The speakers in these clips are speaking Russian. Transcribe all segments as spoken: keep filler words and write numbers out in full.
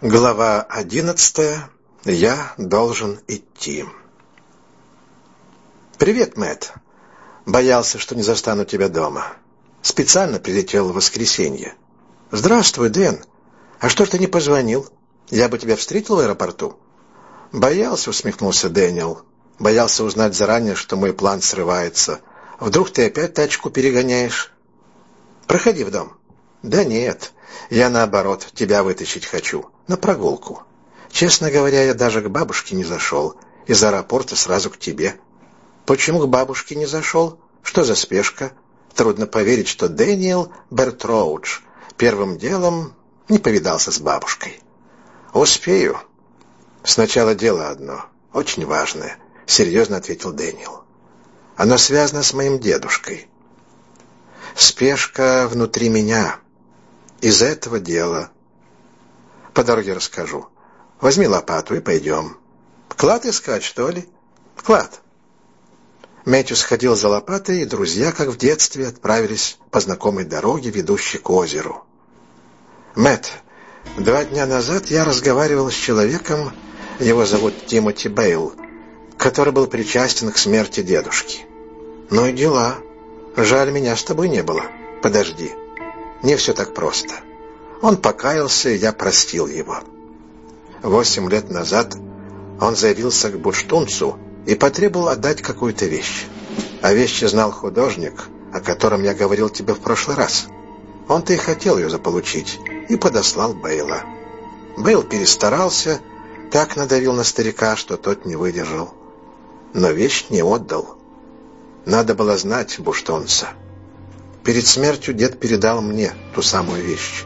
Глава одиннадцатая. Я должен идти. «Привет, Мэтт. Боялся, что не застану тебя дома. Специально прилетел в воскресенье». «Здравствуй, Дэн. А что ж ты не позвонил? Я бы тебя встретил в аэропорту». «Боялся», — усмехнулся Дэниел. «Боялся узнать заранее, что мой план срывается. Вдруг ты опять тачку перегоняешь?» «Проходи в дом». «Да нет, я наоборот, тебя вытащить хочу. На прогулку. Честно говоря, я даже к бабушке не зашел. Из аэропорта сразу к тебе». «Почему к бабушке не зашел? Что за спешка?» Трудно поверить, что Дэниел Бертроудж первым делом не повидался с бабушкой. «Успею. Сначала дело одно, очень важное», — серьезно ответил Дэниел. «Оно связано с моим дедушкой. Спешка внутри меня. Из-за этого дела. По дороге расскажу. Возьми лопату и пойдем». «Клад искать, что ли?» «Клад». Мэтью сходил за лопатой, и друзья, как в детстве, отправились по знакомой дороге, ведущей к озеру. «Мэтт, два дня назад я разговаривал с человеком, его зовут Тимоти Бейл, который был причастен к смерти дедушки». «Ну и дела. Жаль, меня с тобой не было. Подожди. Не все так просто. Он покаялся, и я простил его. Восемь лет назад он заявился к буштунцу и потребовал отдать какую-то вещь. О вещи знал художник, о котором я говорил тебе в прошлый раз. Он-то и хотел ее заполучить, и подослал Бейла. Бейл перестарался, так надавил на старика, что тот не выдержал. Но вещь не отдал. Надо было знать буштунца. Перед смертью дед передал мне ту самую вещь.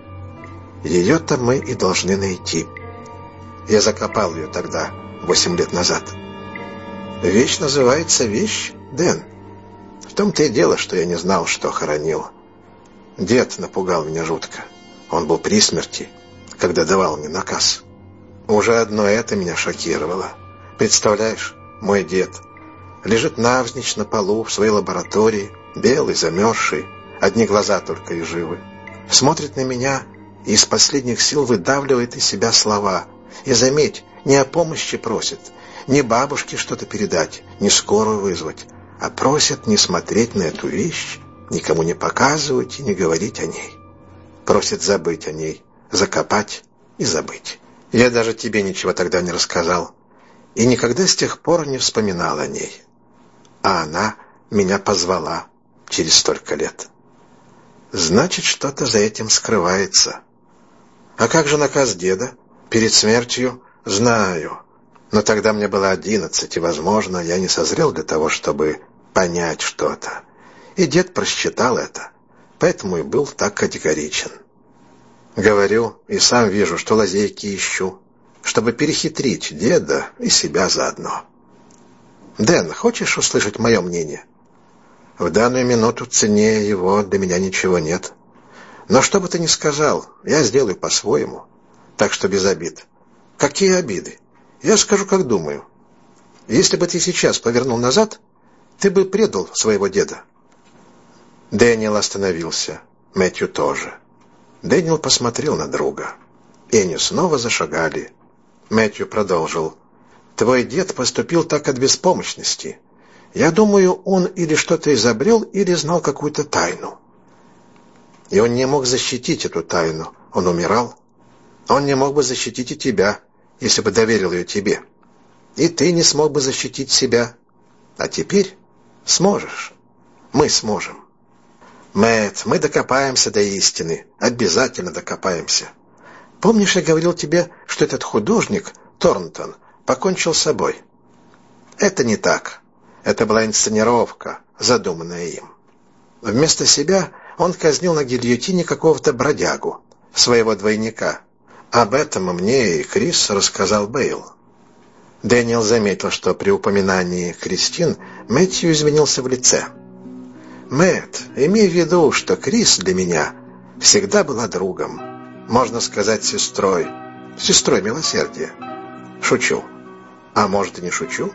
Ее-то мы и должны найти. Я закопал ее тогда, восемь лет назад. Вещь называется вещь, Дэн. В том-то и дело, что я не знал, что хоронил. Дед напугал меня жутко. Он был при смерти, когда давал мне наказ. Уже одно это меня шокировало. Представляешь, мой дед лежит навзничь на полу в своей лаборатории, белый, замерзший, одни глаза только и живы. Смотрит на меня и из последних сил выдавливает из себя слова. И заметь, не о помощи просит, не бабушке что-то передать, не скорую вызвать, а просит не смотреть на эту вещь, никому не показывать и не говорить о ней. Просит забыть о ней, закопать и забыть. Я даже тебе ничего тогда не рассказал и никогда с тех пор не вспоминал о ней. А она меня позвала через столько лет. Значит, что-то за этим скрывается. А как же наказ деда? Перед смертью? Знаю. Но тогда мне было одиннадцать, и, возможно, я не созрел для того, чтобы понять что-то. И дед просчитал это, поэтому и был так категоричен. Говорю, и сам вижу, что лазейки ищу, чтобы перехитрить деда и себя заодно. Дэн, хочешь услышать мое мнение? В данную минуту ценнее его для меня ничего нет. Но что бы ты ни сказал, я сделаю по-своему, так что без обид. Какие обиды? Я скажу, как думаю. Если бы ты сейчас повернул назад, ты бы предал своего деда. Дэниел остановился. Мэтью тоже. Дэниел посмотрел на друга. И они снова зашагали. Мэтью продолжил. Твой дед поступил так от беспомощности. Я думаю, он или что-то изобрел, или знал какую-то тайну. И он не мог защитить эту тайну. Он умирал. Он не мог бы защитить и тебя, если бы доверил ее тебе. И ты не смог бы защитить себя. А теперь сможешь. Мы сможем. Мэтт, мы докопаемся до истины. Обязательно докопаемся. Помнишь, я говорил тебе, что этот художник, Торнтон, покончил с собой? Это не так. Это была инсценировка, задуманная им. Вместо себя он казнил на гильотине какого-то бродягу, своего двойника. Об этом мне и Крис рассказал Бейл. Дэниел заметил, что при упоминании Кристин Мэтью изменился в лице. «Мэтт, имей в виду, что Крис для меня всегда была другом, можно сказать, сестрой, сестрой милосердия. Шучу. А может, и не шучу?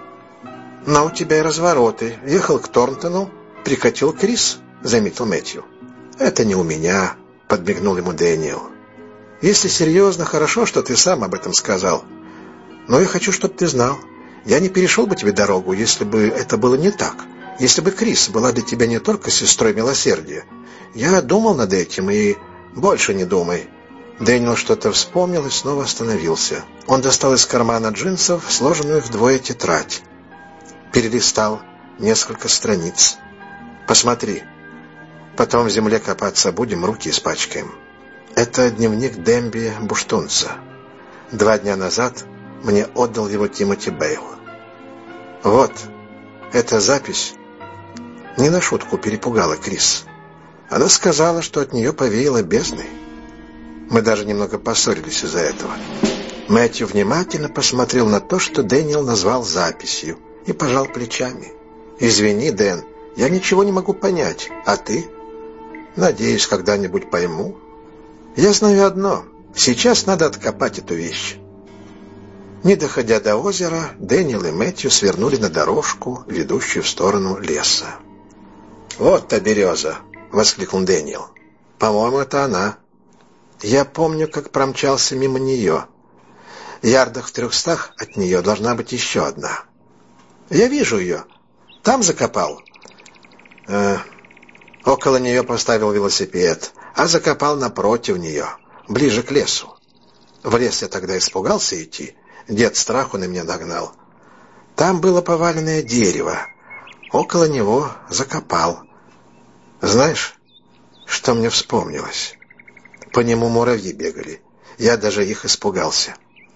Но у тебя и развороты. Ехал к Торнтону, прикатил Крис», — заметил Мэтью. «Это не у меня», — подмигнул ему Дэниел. Если серьезно, хорошо, что ты сам об этом сказал. Но я хочу, чтобы ты знал, я не перешел бы тебе дорогу, если бы это было не так. Если бы Крис была для тебя не только сестрой милосердия. Я думал над этим, и больше не думай». Дэниел что-то вспомнил и снова остановился. Он достал из кармана джинсов сложенную вдвое тетрадь. Перелистал несколько страниц. «Посмотри. Потом в земле копаться будем, руки испачкаем. Это дневник Демби Буштунца. Два дня назад мне отдал его Тимоти Бейл. Вот, эта запись не на шутку перепугала Крис. Она сказала, что от нее повеяло бездной. Мы даже немного поссорились из-за этого». Мэтью внимательно посмотрел на то, что Дэниел назвал записью, и пожал плечами. «Извини, Дэн, я ничего не могу понять. А ты?» «Надеюсь, когда-нибудь пойму. Я знаю одно. Сейчас надо откопать эту вещь». Не доходя до озера, Дэниел и Мэтью свернули на дорожку, ведущую в сторону леса. «Вот та береза!» — воскликнул Дэниел. «По-моему, это она. Я помню, как промчался мимо нее. Ярдах в трехстах от нее должна быть еще одна. Я вижу ее. Там закопал?» э, «Около нее поставил велосипед, а закопал напротив нее, ближе к лесу. В лес я тогда испугался идти. Дед страху на меня нагнал. Там было поваленное дерево. Около него закопал. Знаешь, что мне вспомнилось? По нему муравьи бегали. Я даже их испугался».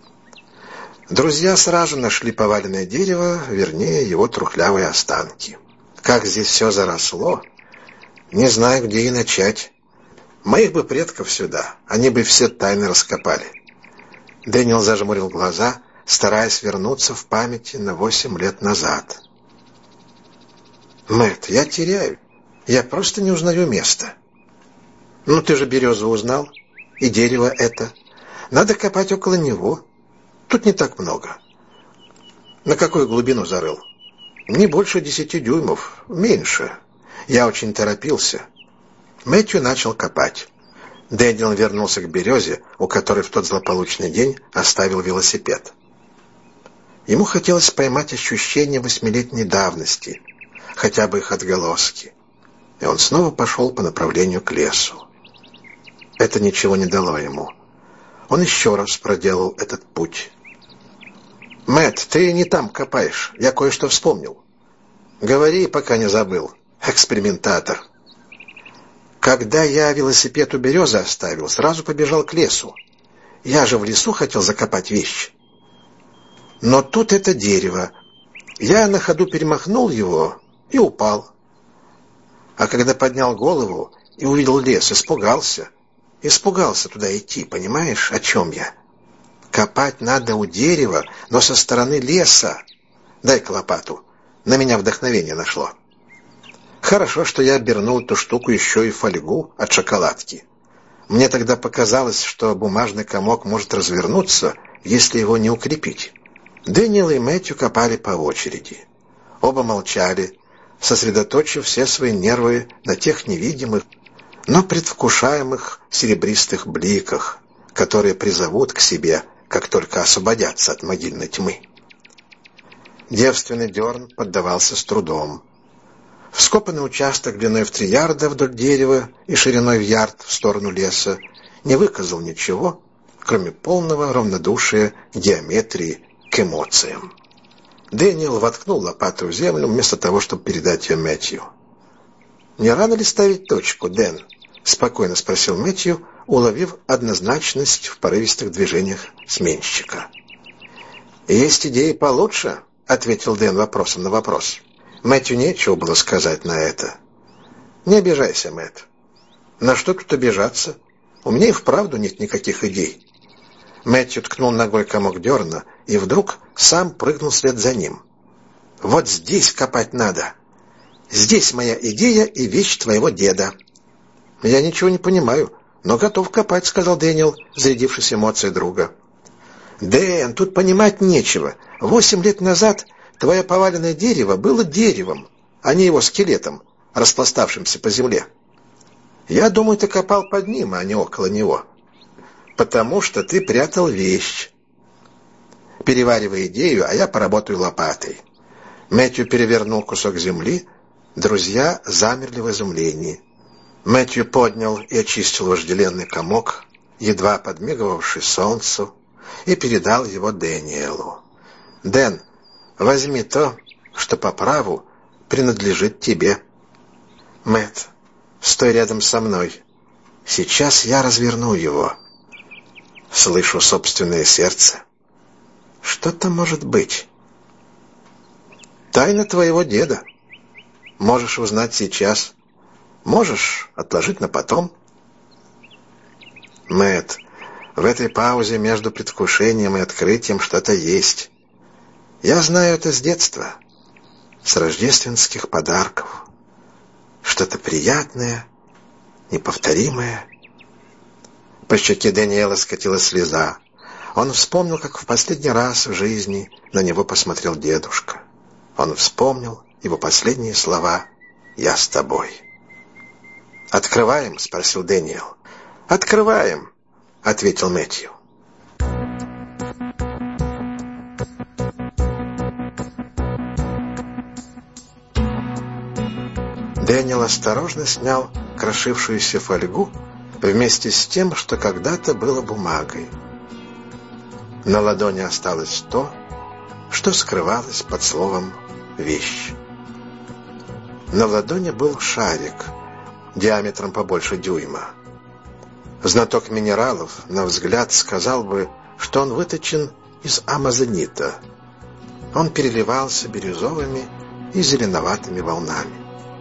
Друзья сразу нашли поваленное дерево, вернее, его трухлявые останки. Как здесь все заросло, не знаю, где и начать. Моих бы предков сюда, они бы все тайны раскопали. Дэниел зажмурил глаза, стараясь вернуться в памяти на восемь лет назад. «Мэтт, я теряю. Я просто не узнаю места». «Ну, ты же березу узнал. И дерево это. Надо копать около него. Тут не так много». «На какую глубину зарыл?» «Не больше десяти дюймов. Меньше. Я очень торопился». Мэтью начал копать. Дэниел вернулся к березе, у которой в тот злополучный день оставил велосипед. Ему хотелось поймать ощущение восьмилетней давности, хотя бы их отголоски. И он снова пошел по направлению к лесу. Это ничего не дало ему. Он еще раз проделал этот путь. «Мэтт, ты не там копаешь. Я кое-что вспомнил». «Говори, пока не забыл. Экспериментатор». «Когда я велосипед у березы оставил, сразу побежал к лесу. Я же в лесу хотел закопать вещи. Но тут это дерево. Я на ходу перемахнул его и упал. А когда поднял голову и увидел лес, испугался. Испугался туда идти, понимаешь, о чем я? Копать надо у дерева, но со стороны леса. Дай-ка лопату. На меня вдохновение нашло. Хорошо, что я обернул эту штуку еще и фольгу от шоколадки. Мне тогда показалось, что бумажный комок может развернуться, если его не укрепить». Дэниел и Мэтью копали по очереди. Оба молчали, сосредоточив все свои нервы на тех невидимых, но предвкушаемых серебристых бликах, которые призовут к себе, как только освободятся от могильной тьмы. Девственный дерн поддавался с трудом. Вскопанный участок длиной в три ярда вдоль дерева и шириной в ярд в сторону леса не выказал ничего, кроме полного равнодушия к геометрии, к эмоциям. Дэниел воткнул лопату в землю вместо того, чтобы передать ее Мэтью. «Не рано ли ставить точку, Дэн?» — спокойно спросил Мэтью, уловив однозначность в порывистых движениях сменщика. «Есть идеи получше?» — ответил Дэн вопросом на вопрос. Мэтью нечего было сказать на это. «Не обижайся, Мэтт. На что тут обижаться? У меня и вправду нет никаких идей». Мэтью ткнул ногой комок дерна и вдруг сам прыгнул вслед за ним. «Вот здесь копать надо. Здесь моя идея и вещь твоего деда». «Я ничего не понимаю, но готов копать», — сказал Дэниел, зарядившись эмоцией друга. «Дэн, тут понимать нечего. Восемь лет назад твое поваленное дерево было деревом, а не его скелетом, распластавшимся по земле. Я думаю, ты копал под ним, а не около него». Потому что ты прятал вещь. Переваривай идею, а я поработаю лопатой. Мэтью перевернул кусок земли. Друзья замерли в изумлении. Мэтью поднял и очистил вожделенный комок, едва подмигивавший солнцу, и передал его Дэниелу. «Дэн, возьми то, что по праву принадлежит тебе». «Мэтт, стой рядом со мной. Сейчас я разверну его». Слышу собственное сердце. Что там может быть? Тайна твоего деда. Можешь узнать сейчас. Можешь отложить на потом. Мэтт, в этой паузе между предвкушением и открытием что-то есть. Я знаю это с детства, с рождественских подарков. Что-то приятное, неповторимое. По щеке Дэниела скатилась слеза. Он вспомнил, как в последний раз в жизни на него посмотрел дедушка. Он вспомнил его последние слова «Я с тобой». «Открываем?» — спросил Дэниел. «Открываем», — ответил Мэтью. Дэниел осторожно снял крошившуюся фольгу вместе с тем, что когда-то было бумагой. На ладони осталось то, что скрывалось под словом «вещь». На ладони был шарик диаметром побольше дюйма. Знаток минералов, на взгляд, сказал бы, что он выточен из амазонита. Он переливался бирюзовыми и зеленоватыми волнами.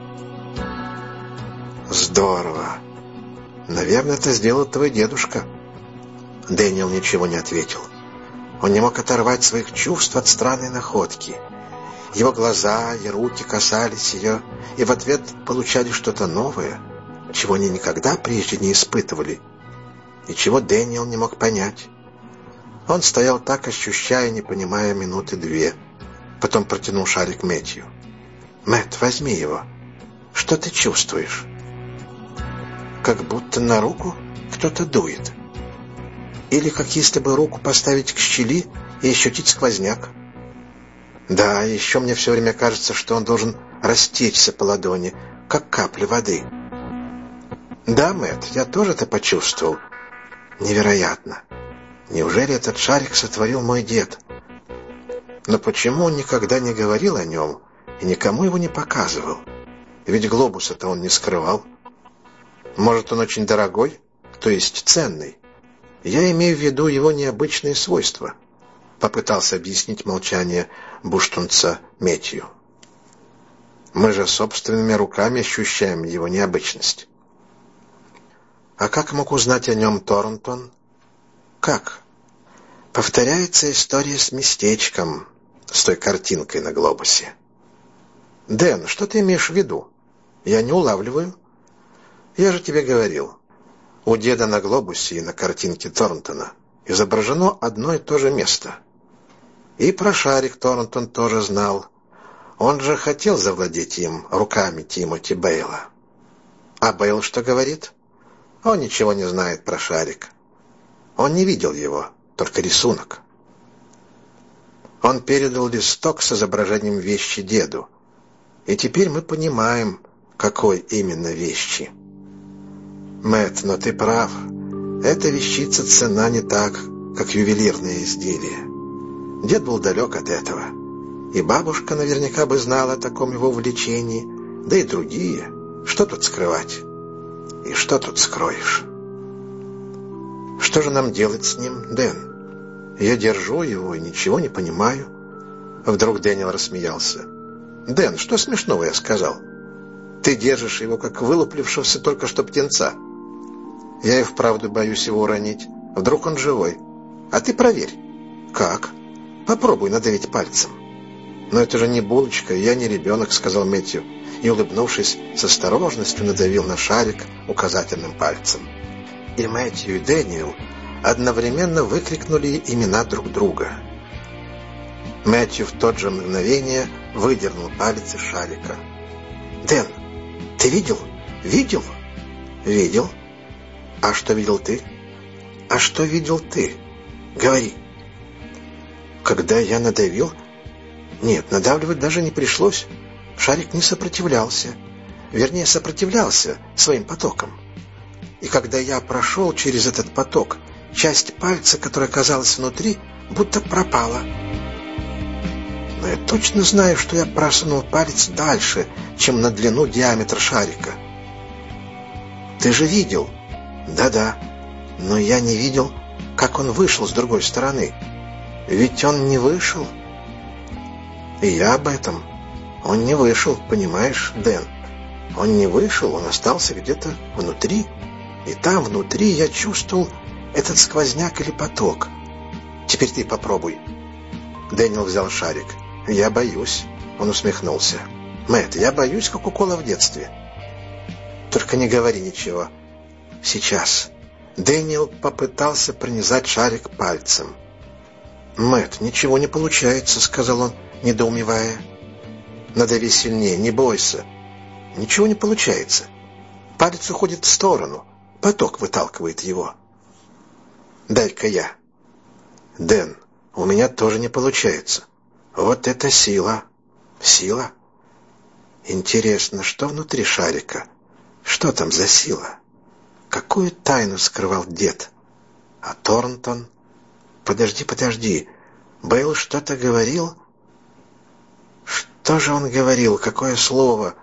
«Здорово! Наверное, это сделал твой дедушка». Дэниел ничего не ответил. Он не мог оторвать своих чувств от странной находки. Его глаза и руки касались ее, и в ответ получали что-то новое, чего они никогда прежде не испытывали, и чего Дэниел не мог понять. Он стоял так, ощущая, не понимая, минуты две. Потом протянул шарик Мэтью. «Мэтт, возьми его. Что ты чувствуешь?» «Как будто на руку кто-то дует. Или как если бы руку поставить к щели и ощутить сквозняк. Да, еще мне все время кажется, что он должен растечься по ладони, как капли воды». «Да, Мэтт, я тоже это почувствовал. Невероятно. Неужели этот шарик сотворил мой дед? Но почему он никогда не говорил о нем и никому его не показывал? Ведь глобуса-то он не скрывал. Может, он очень дорогой, то есть ценный? Я имею в виду его необычные свойства», — попытался объяснить молчание буштунца Мэтью. «Мы же собственными руками ощущаем его необычность». «А как мог узнать о нем Торнтон?» «Как?» «Повторяется история с местечком, с той картинкой на глобусе». «Дэн, что ты имеешь в виду? Я не улавливаю». «Я же тебе говорил, у деда на глобусе и на картинке Торнтона изображено одно и то же место. И про шарик Торнтон тоже знал. Он же хотел завладеть им руками Тимоти Бейла». «А Бейл что говорит?» «Он ничего не знает про шарик. Он не видел его, только рисунок». Он передал листок с изображением вещи деду. И теперь мы понимаем, какой именно вещи. «Мэтт, но ты прав. Эта вещица ценна не так, как ювелирное изделие. Дед был далек от этого. И бабушка наверняка бы знала о таком его увлечении, да и другие. Что тут скрывать? И что тут скроешь? Что же нам делать с ним, Дэн? Я держу его и ничего не понимаю». Вдруг Дэниел рассмеялся. «Дэн, что смешного я сказал? Ты держишь его, как вылуплившегося только что птенца. Я и вправду боюсь его уронить. Вдруг он живой. А ты проверь». «Как?» «Попробуй надавить пальцем». «Но это же не булочка, я не ребенок», — сказал Мэтью, и, улыбнувшись, с осторожностью надавил на шарик указательным пальцем. И Мэтью, и Дэниел одновременно выкрикнули имена друг друга. Мэтью в то же мгновение выдернул палец из шарика. «Дэн, ты видел? Видел?» «Видел. А что видел ты?» А что видел ты? Говори. Когда я надавил... Нет, надавливать даже не пришлось. Шарик не сопротивлялся. Вернее, сопротивлялся своим потоком. И когда я прошел через этот поток, часть пальца, которая оказалась внутри, будто пропала. Но я точно знаю, что я просунул палец дальше, чем на длину диаметра шарика. Ты же видел? Да-да. Но я не видел, как он вышел с другой стороны. Ведь он не вышел. И я об этом. Он не вышел, понимаешь, Дэн? Он не вышел, он остался где-то внутри. И там, внутри, я чувствовал этот сквозняк или поток. Теперь ты попробуй. Дэниел взял шарик. Я боюсь. Он усмехнулся. Мэтт, я боюсь, как укола в детстве. Только не говори ничего. Сейчас. Дэниел попытался пронизать шарик пальцем. Мэтт, ничего не получается, сказал он, недоумевая. Надави сильнее, не бойся. Ничего не получается. Палец уходит в сторону. Поток выталкивает его. Дай-ка я. Дэн, у меня тоже не получается. Вот это сила. Сила? Интересно, что внутри шарика? Что там за сила? Какую тайну скрывал дед? А Торнтон? Подожди, подожди. Бейл что-то говорил? Что же он говорил? Какое слово?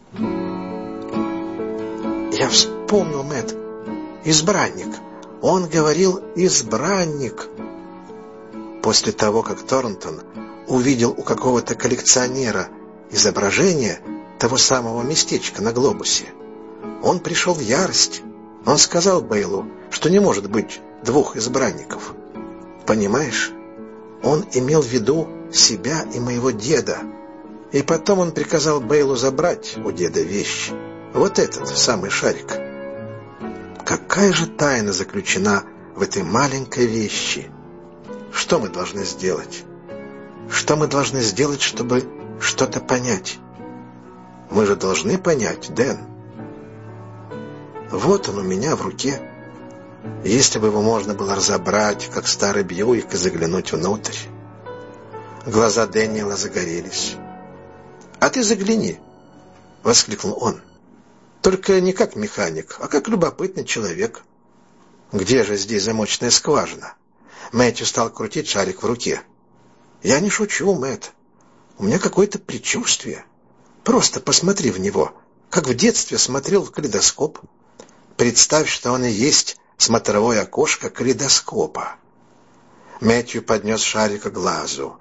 Я вспомнил, Мэтт. Избранник. Он говорил «избранник». После того, как Торнтон увидел у какого-то коллекционера изображение того самого местечка на глобусе, он пришел в ярость. Он сказал Бейлу, что не может быть двух избранников. Понимаешь? Он имел в виду себя и моего деда. И потом он приказал Бейлу забрать у деда вещь. Вот этот самый шарик. Какая же тайна заключена в этой маленькой вещи? Что мы должны сделать? Что мы должны сделать, чтобы что-то понять? Мы же должны понять, Дэн. Вот он у меня в руке. Если бы его можно было разобрать, как старый Бьюик, и заглянуть внутрь. Глаза Дэниела загорелись. «А ты загляни!» — воскликнул он. «Только не как механик, а как любопытный человек. Где же здесь замочная скважина?» Мэтью стал крутить шарик в руке. «Я не шучу, Мэтт. У меня какое-то предчувствие. Просто посмотри в него, как в детстве смотрел в калейдоскоп. Представь, что он и есть смотровое окошко калейдоскопа». Мэтью поднес шарик к глазу.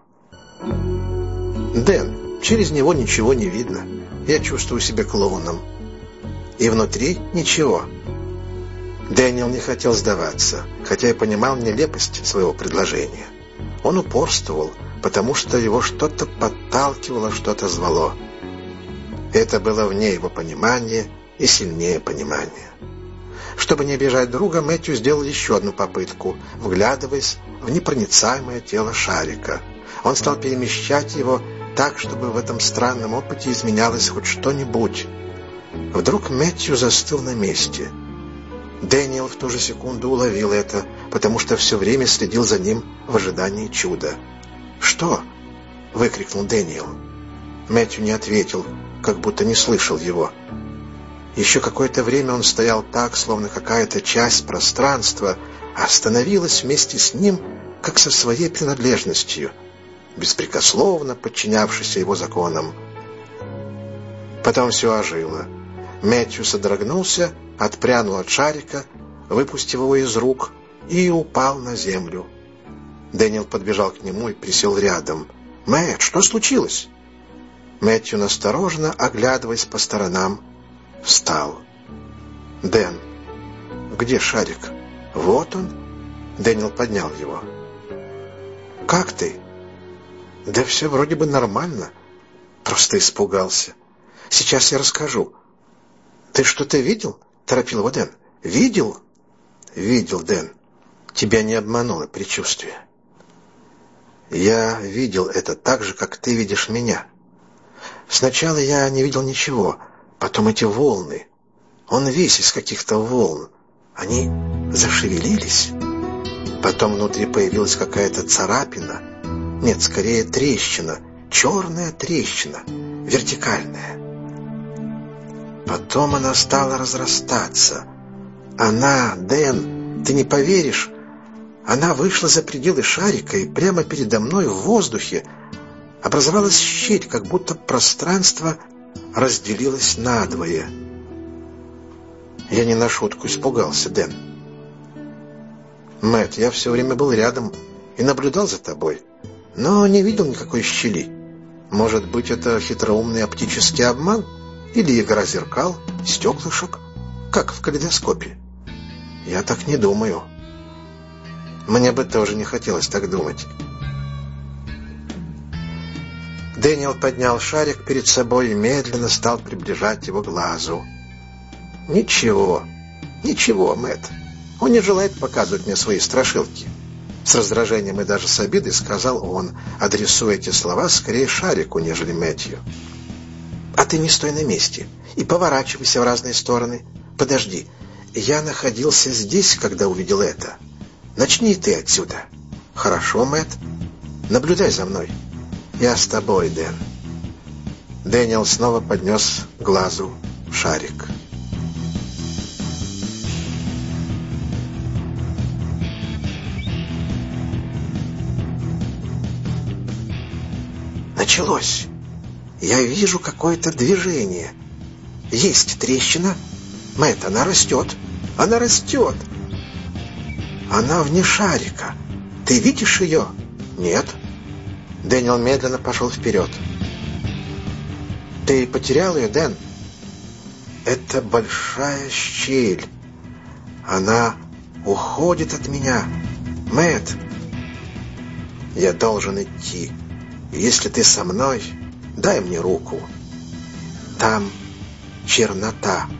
«Дэн, через него ничего не видно. Я чувствую себя клоуном. И внутри ничего». Дэниел не хотел сдаваться, хотя и понимал нелепость своего предложения. Он упорствовал, потому что его что-то подталкивало, что-то звало. Это было вне его понимания и сильнее понимания. Чтобы не обижать друга, Мэтью сделал еще одну попытку, вглядываясь в непроницаемое тело шарика. Он стал перемещать его так, чтобы в этом странном опыте изменялось хоть что-нибудь. Вдруг Мэтью застыл на месте. Дэниел в ту же секунду уловил это, потому что все время следил за ним в ожидании чуда. «Что?» — выкрикнул Дэниел. Мэтью не ответил, как будто не слышал его. Еще какое-то время он стоял так, словно какая-то часть пространства остановилась вместе с ним, как со своей принадлежностью, беспрекословно подчинявшейся его законам. Потом все ожило. Мэтью содрогнулся, отпрянул от шарика, выпустив его из рук, и упал на землю. Дэниел подбежал к нему и присел рядом. «Мэтт, что случилось?» Мэтью, настороженно оглядываясь по сторонам, встал. «Дэн, где шарик?» «Вот он». Дэниел поднял его. «Как ты?» «Да все вроде бы нормально. Просто испугался. Сейчас я расскажу». «Ты что-то видел?» — торопил его Дэн. «Видел?» «Видел, Дэн. Тебя не обмануло предчувствие. Я видел это так же, как ты видишь меня. Сначала я не видел ничего, потом эти волны. Он весь из каких-то волн. Они зашевелились, Потом внутри появилась какая-то царапина. Нет, скорее трещина. Черная трещина. Вертикальная. Потом она стала разрастаться. Она, Дэн, ты не поверишь, она вышла за пределы шарика, и прямо передо мной в воздухе образовалась щель, как будто пространство разделилось надвое. Я не на шутку испугался, Дэн. Мэтт, я все время был рядом и наблюдал за тобой, но не видел никакой щели. Может быть, это хитроумный оптический обман? Или игра зеркал, стеклышек, как в калейдоскопе? Я так не думаю. Мне бы тоже не хотелось так думать. Дэниел поднял шарик перед собой и медленно стал приближать его к глазу. «Ничего, ничего, Мэтт. Он не желает показывать мне свои страшилки». С раздражением и даже с обидой сказал он, адресуя эти слова скорее шарику, нежели Мэтью. «А ты не стой на месте и поворачивайся в разные стороны. Подожди, я находился здесь, когда увидел это. Начни ты отсюда. Хорошо, Мэтт? Наблюдай за мной. Я с тобой, Дэн». Дэниел снова поднес к глазу шарик. Началось. Я вижу какое-то движение. Есть трещина. Мэтт, она растет. Она растет. Она вне шарика. Ты видишь ее? Нет. Дэниел медленно пошел вперед. Ты потерял ее, Дэн? Это большая щель. Она уходит от меня. Мэтт, я должен идти. Если ты со мной, дай мне руку. Там чернота.